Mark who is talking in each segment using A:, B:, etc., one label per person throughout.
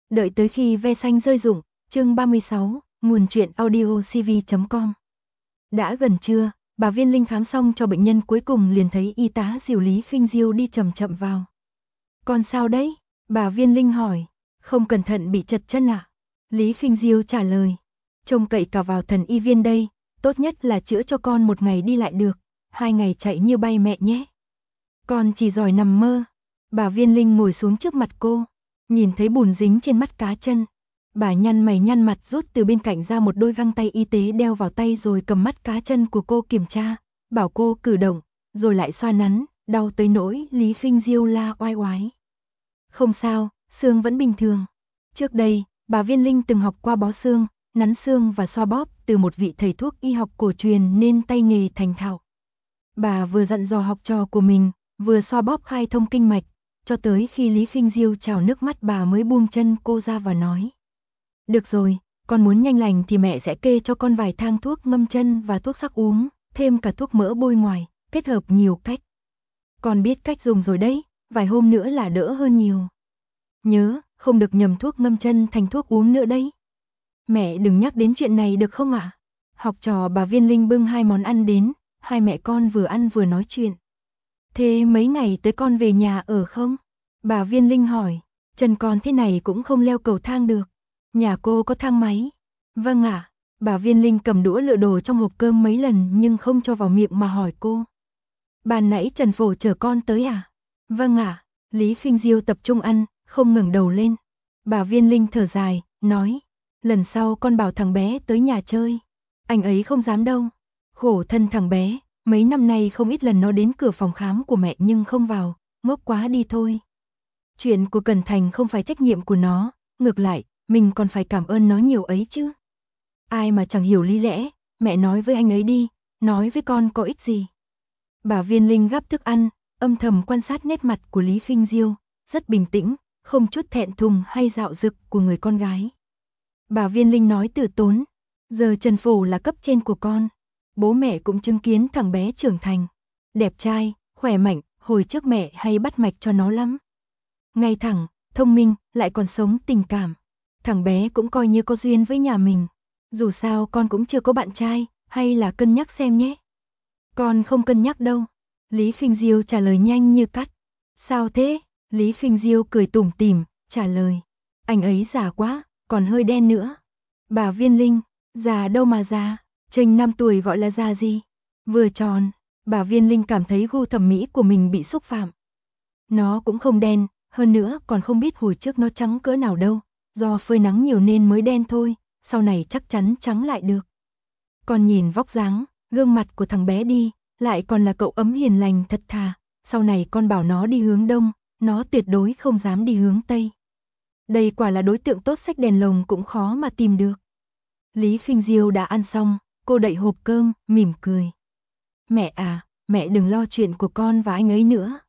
A: Đợi tới khi ve xanh rơi rụng, chương 36, nguồn truyện audio cv.com. Đã gần trưa, bà Viên Linh khám xong cho bệnh nhân cuối cùng liền thấy y tá dìu Lý Khinh Diêu đi chậm chậm vào. Con sao đấy? Bà Viên Linh hỏi. Không cẩn thận bị trật chân à? Lý Khinh Diêu trả lời. Trông cậy cả vào thần y viên đây, tốt nhất là chữa cho con 1 ngày đi lại được, 2 ngày chạy như bay mẹ nhé. Con chỉ giỏi nằm mơ. Bà Viên Linh ngồi xuống trước mặt cô, nhìn thấy bùn dính trên mắt cá chân. Bà nhăn mày nhăn mặt rút từ bên cạnh ra một đôi găng tay y tế đeo vào tay rồi cầm mắt cá chân của cô kiểm tra, bảo cô cử động, rồi lại xoa nắn, đau tới nỗi Lý Khinh Diêu la oai oái. Không sao, xương vẫn bình thường. Trước đây, bà Viên Linh từng học qua bó xương, nắn xương và xoa bóp từ một vị thầy thuốc y học cổ truyền nên tay nghề thành thạo. Bà vừa dặn dò học trò của mình, vừa xoa bóp khai thông kinh mạch, cho tới khi Lý Khinh Diêu trào nước mắt bà mới buông chân cô ra và nói. Được rồi, con muốn nhanh lành thì mẹ sẽ kê cho con vài thang thuốc ngâm chân và thuốc sắc uống, thêm cả thuốc mỡ bôi ngoài, kết hợp nhiều cách. Con biết cách dùng rồi đấy, vài hôm nữa là đỡ hơn nhiều. Nhớ, không được nhầm thuốc ngâm chân thành thuốc uống nữa đấy. Mẹ đừng nhắc đến chuyện này được không ạ? Học trò bà Viên Linh bưng 2 món ăn đến, hai mẹ con vừa ăn vừa nói chuyện. Thế mấy ngày tới con về nhà ở không? Bà Viên Linh hỏi, chân con thế này cũng không leo cầu thang được. Nhà cô có thang máy? Vâng ạ. Bà Viên Linh cầm đũa lựa đồ trong hộp cơm mấy lần nhưng không cho vào miệng mà hỏi cô. Ban nãy Trần Phổ chở con tới à? Vâng ạ. Lý Khinh Diêu tập trung ăn, không ngẩng đầu lên. Bà Viên Linh thở dài, nói, lần sau con bảo thằng bé tới nhà chơi. Anh ấy không dám đâu. Khổ thân thằng bé, mấy năm nay không ít lần nó đến cửa phòng khám của mẹ nhưng không vào, ngốc quá đi thôi. Chuyện của Cẩn Thành không phải trách nhiệm của nó, ngược lại, mình còn phải cảm ơn nó nhiều ấy chứ. Ai mà chẳng hiểu lý lẽ, mẹ nói với anh ấy đi, nói với con có ích gì. Bà Viên Linh gắp thức ăn, âm thầm quan sát nét mặt của Lý Khinh Diêu, rất bình tĩnh, không chút thẹn thùng hay dạo dực của người con gái. Bà Viên Linh nói từ tốn, giờ Trần Phổ là cấp trên của con, bố mẹ cũng chứng kiến thằng bé trưởng thành, đẹp trai, khỏe mạnh, hồi trước mẹ hay bắt mạch cho nó lắm. Ngay thẳng, thông minh, lại còn sống tình cảm. Thằng bé cũng coi như có duyên với nhà mình. Dù sao con cũng chưa có bạn trai, hay là cân nhắc xem nhé. Con không cân nhắc đâu. Lý Khinh Diêu trả lời nhanh như cắt. Sao thế? Lý Khinh Diêu cười tủm tỉm, trả lời. Anh ấy già quá, còn hơi đen nữa. Bà Viên Linh, già đâu mà già, chênh 5 tuổi gọi là già gì? Vừa tròn, bà Viên Linh cảm thấy gu thẩm mỹ của mình bị xúc phạm. Nó cũng không đen, hơn nữa còn không biết hồi trước nó trắng cỡ nào đâu, do phơi nắng nhiều nên mới đen thôi, sau này chắc chắn trắng lại được. Con nhìn vóc dáng, gương mặt của thằng bé đi, lại còn là cậu ấm hiền lành thật thà, sau này con bảo nó đi hướng đông, nó tuyệt đối không dám đi hướng tây. Đây quả là đối tượng tốt xách đèn lồng cũng khó mà tìm được. Lý Khinh Diêu đã ăn xong, cô đậy hộp cơm, mỉm cười. Mẹ à, mẹ đừng lo chuyện của con và anh ấy nữa.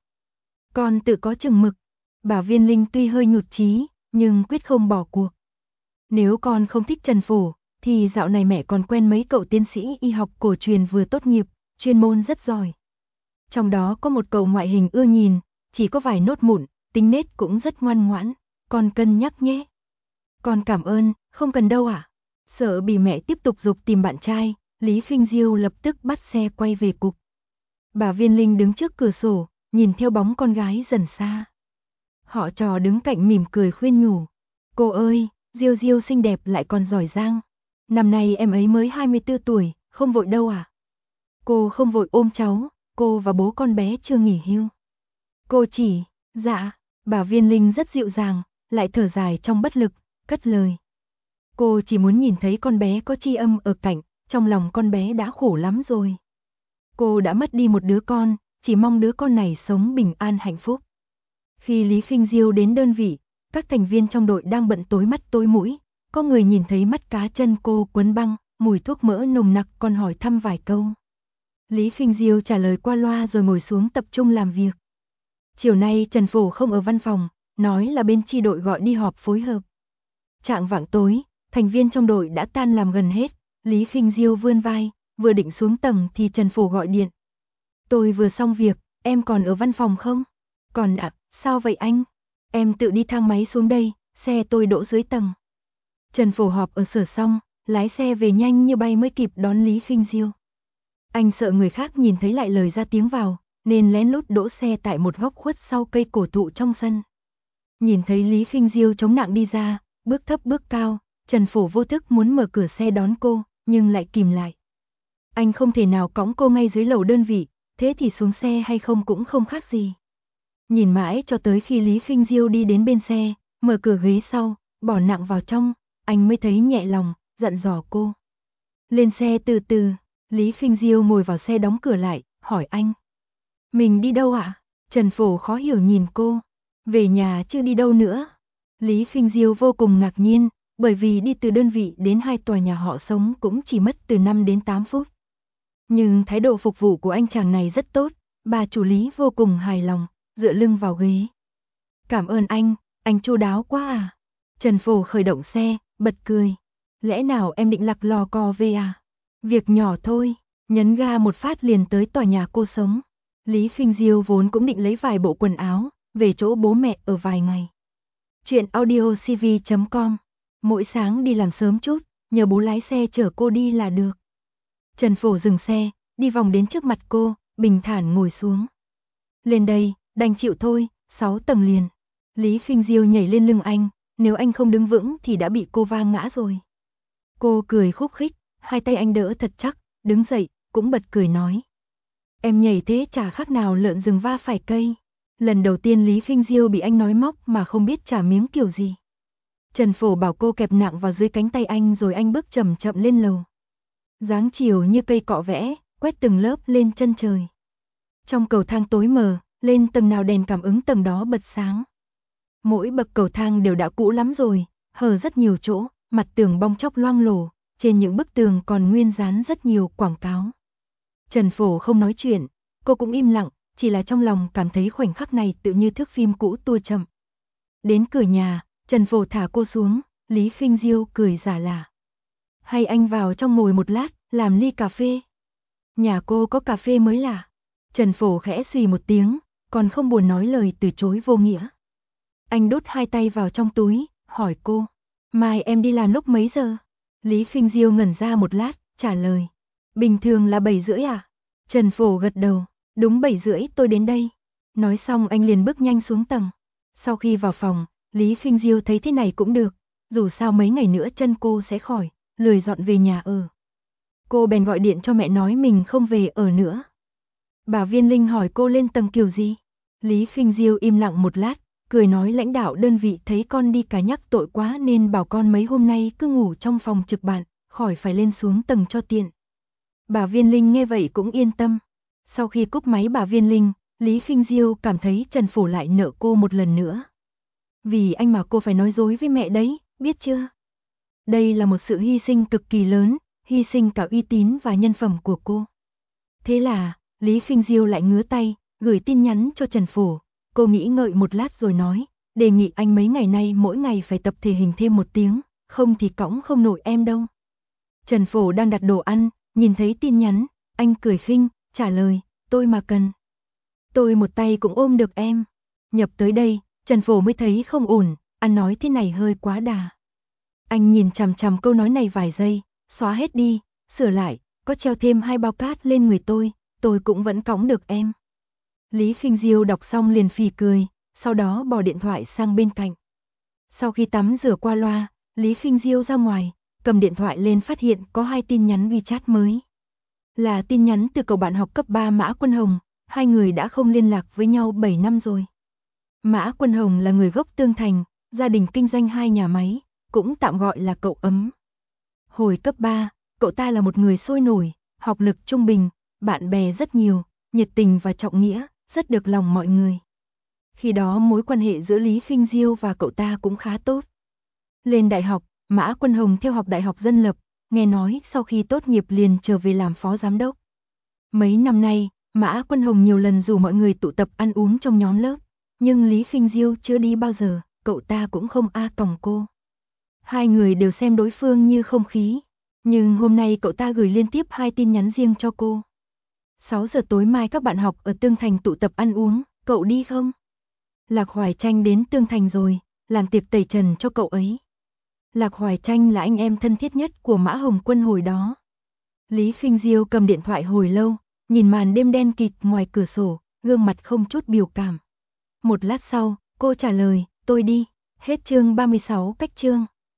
A: Con tự có chừng mực. Bà Viên Linh tuy hơi nhụt chí, nhưng quyết không bỏ cuộc. Nếu con không thích Trần Phổ, thì dạo này mẹ còn quen mấy cậu tiến sĩ y học cổ truyền vừa tốt nghiệp, chuyên môn rất giỏi. Trong đó có một cậu ngoại hình ưa nhìn, chỉ có vài nốt mụn, tính nết cũng rất ngoan ngoãn, con cân nhắc nhé. Con cảm ơn, không cần đâu ạ. Sợ bị mẹ tiếp tục giục tìm bạn trai, Lý Khinh Diêu lập tức bắt xe quay về cục. Bà Viên Linh đứng trước cửa sổ, nhìn theo bóng con gái dần xa. Họ trò đứng cạnh mỉm cười khuyên nhủ. Cô ơi, Diêu Diêu xinh đẹp lại còn giỏi giang. Năm nay em ấy mới 24 tuổi, không vội đâu à? Cô không vội ôm cháu, cô và bố con bé chưa nghỉ hưu. Cô chỉ, dạ, bà Viên Linh rất dịu dàng, lại thở dài trong bất lực, cất lời. Cô chỉ muốn nhìn thấy con bé có tri âm ở cạnh, trong lòng con bé đã khổ lắm rồi. Cô đã mất đi một đứa con, chỉ mong đứa con này sống bình an hạnh phúc. Khi Lý Khinh Diêu đến đơn vị, các thành viên trong đội đang bận tối mắt tối mũi, có người nhìn thấy mắt cá chân cô quấn băng, mùi thuốc mỡ nồng nặc còn hỏi thăm vài câu. Lý Khinh Diêu trả lời qua loa rồi ngồi xuống tập trung làm việc. Chiều nay Trần Phổ không ở văn phòng, nói là bên chi đội gọi đi họp phối hợp. Chạng vạng tối, thành viên trong đội đã tan làm gần hết, Lý Khinh Diêu vươn vai, vừa định xuống tầng thì Trần Phổ gọi điện. Tôi vừa xong việc, em còn ở văn phòng không? Còn ạ, sao vậy anh? Em tự đi thang máy xuống đây, xe tôi đỗ dưới tầng. Trần Phổ họp ở sở xong, lái xe về nhanh như bay mới kịp đón Lý Khinh Diêu. Anh sợ người khác nhìn thấy lại lời ra tiếng vào, nên lén lút đỗ xe tại một góc khuất sau cây cổ thụ trong sân. Nhìn thấy Lý Khinh Diêu chống nặng đi ra, bước thấp bước cao, Trần Phổ vô thức muốn mở cửa xe đón cô, nhưng lại kìm lại. Anh không thể nào cõng cô ngay dưới lầu đơn vị, thế thì xuống xe hay không cũng không khác gì. Nhìn mãi cho tới khi Lý Khinh Diêu đi đến bên xe, mở cửa ghế sau, bỏ nặng vào trong, anh mới thấy nhẹ lòng, dặn dò cô. Lên xe từ từ. Lý Khinh Diêu ngồi vào xe đóng cửa lại, hỏi anh. Mình đi đâu ạ? Trần Phổ khó hiểu nhìn cô. Về nhà chứ đi đâu nữa? Lý Khinh Diêu vô cùng ngạc nhiên, bởi vì đi từ đơn vị đến 2 tòa nhà họ sống cũng chỉ mất từ 5 đến 8 phút. Nhưng thái độ phục vụ của anh chàng này rất tốt, bà chủ Lý vô cùng hài lòng, dựa lưng vào ghế. Cảm ơn anh chu đáo quá à. Trần Phổ khởi động xe, bật cười. Lẽ nào em định lặc lò cò về à? Việc nhỏ thôi, nhấn ga một phát liền tới tòa nhà cô sống. Lý Khinh Diêu vốn cũng định lấy vài bộ quần áo, về chỗ bố mẹ ở vài ngày. Chuyện audiocv.com. Mỗi sáng đi làm sớm chút, nhờ bố lái xe chở cô đi là được. Trần Phổ dừng xe, đi vòng đến trước mặt cô, bình thản ngồi xuống. Lên đây, đành chịu thôi, 6 tầng liền. Lý Khinh Diêu nhảy lên lưng anh, nếu anh không đứng vững thì đã bị cô va ngã rồi. Cô cười khúc khích, hai tay anh đỡ thật chắc, đứng dậy, cũng bật cười nói. Em nhảy thế chả khác nào lợn rừng va phải cây. Lần đầu tiên Lý Khinh Diêu bị anh nói móc mà không biết trả miếng kiểu gì. Trần Phổ bảo cô kẹp nặng vào dưới cánh tay anh rồi anh bước chậm chậm lên lầu. Dáng chiều như cây cọ vẽ, quét từng lớp lên chân trời. Trong cầu thang tối mờ, lên tầng nào đèn cảm ứng tầng đó bật sáng. Mỗi bậc cầu thang đều đã cũ lắm rồi, hở rất nhiều chỗ, mặt tường bong chóc loang lổ, trên những bức tường còn nguyên dán rất nhiều quảng cáo. Trần Phổ không nói chuyện, cô cũng im lặng, chỉ là trong lòng cảm thấy khoảnh khắc này tự như thước phim cũ tua chậm. Đến cửa nhà, Trần Phổ thả cô xuống, Lý Khinh Diêu cười giả lả. Hay anh vào trong ngồi một lát, làm ly cà phê. Nhà cô có cà phê mới lạ. Trần Phổ khẽ xùy một tiếng, còn không buồn nói lời từ chối vô nghĩa. Anh đút hai tay vào trong túi, hỏi cô. Mai em đi làm lúc mấy giờ? Lý Khinh Diêu ngẩn ra một lát, trả lời. Bình thường là 7:30 à? Trần Phổ gật đầu, đúng 7:30 tôi đến đây. Nói xong anh liền bước nhanh xuống tầng. Sau khi vào phòng, Lý Khinh Diêu thấy thế này cũng được, dù sao mấy ngày nữa chân cô sẽ khỏi, lười dọn về nhà ở. Cô bèn gọi điện cho mẹ nói mình không về ở nữa. Bà Viên Linh hỏi cô lên tầng kiểu gì? Lý Khinh Diêu im lặng một lát, cười nói lãnh đạo đơn vị thấy con đi cả nhắc tội quá nên bảo con mấy hôm nay cứ ngủ trong phòng trực bạn, khỏi phải lên xuống tầng cho tiện. Bà Viên Linh nghe vậy cũng yên tâm. Sau khi cúp máy bà Viên Linh, Lý Khinh Diêu cảm thấy Trần Phổ lại nợ cô một lần nữa. Vì anh mà cô phải nói dối với mẹ đấy, biết chưa? Đây là một sự hy sinh cực kỳ lớn, hy sinh cả uy tín và nhân phẩm của cô. Thế là, Lý Khinh Diêu lại ngứa tay, gửi tin nhắn cho Trần Phổ. Cô nghĩ ngợi một lát rồi nói, đề nghị anh mấy ngày nay mỗi ngày phải tập thể hình thêm 1 tiếng, không thì cõng không nổi em đâu. Trần Phổ đang đặt đồ ăn, nhìn thấy tin nhắn, anh cười khinh, trả lời, tôi mà cần. Tôi một tay cũng ôm được em. Nhập tới đây, Trần Phổ mới thấy không ổn, anh nói thế này hơi quá đà. Anh nhìn chằm chằm câu nói này vài giây, xóa hết đi, sửa lại, có treo thêm 2 bao cát lên người tôi cũng vẫn cõng được em. Lý Khinh Diêu đọc xong liền phì cười, sau đó bỏ điện thoại sang bên cạnh. Sau khi tắm rửa qua loa, Lý Khinh Diêu ra ngoài, cầm điện thoại lên phát hiện có 2 tin nhắn WeChat mới. Là tin nhắn từ cậu bạn học cấp 3 Mã Quân Hồng, hai người đã không liên lạc với nhau 7 năm rồi. Mã Quân Hồng là người gốc Tương Thành, gia đình kinh doanh 2 nhà máy, cũng tạm gọi là cậu ấm. Hồi cấp 3, cậu ta là một người sôi nổi, học lực trung bình, bạn bè rất nhiều, nhiệt tình và trọng nghĩa, rất được lòng mọi người. Khi đó mối quan hệ giữa Lý Khinh Diêu và cậu ta cũng khá tốt. Lên đại học, Mã Quân Hồng theo học Đại học Dân lập, nghe nói sau khi tốt nghiệp liền trở về làm phó giám đốc. Mấy năm nay, Mã Quân Hồng nhiều lần rủ mọi người tụ tập ăn uống trong nhóm lớp, nhưng Lý Khinh Diêu chưa đi bao giờ, cậu ta cũng không còng cô. Hai người đều xem đối phương như không khí, nhưng hôm nay cậu ta gửi liên tiếp 2 tin nhắn riêng cho cô. 6 giờ tối mai các bạn học ở Tương Thành tụ tập ăn uống, cậu đi không? Lạc Hoài Tranh đến Tương Thành rồi, làm tiệc tẩy trần cho cậu ấy. Lạc Hoài Tranh là anh em thân thiết nhất của Mã Hồng Quân hồi đó. Lý Khinh Diêu cầm điện thoại hồi lâu, nhìn màn đêm đen kịt ngoài cửa sổ, gương mặt không chút biểu cảm. Một lát sau, cô trả lời, tôi đi. Hết chương 36 cách chương.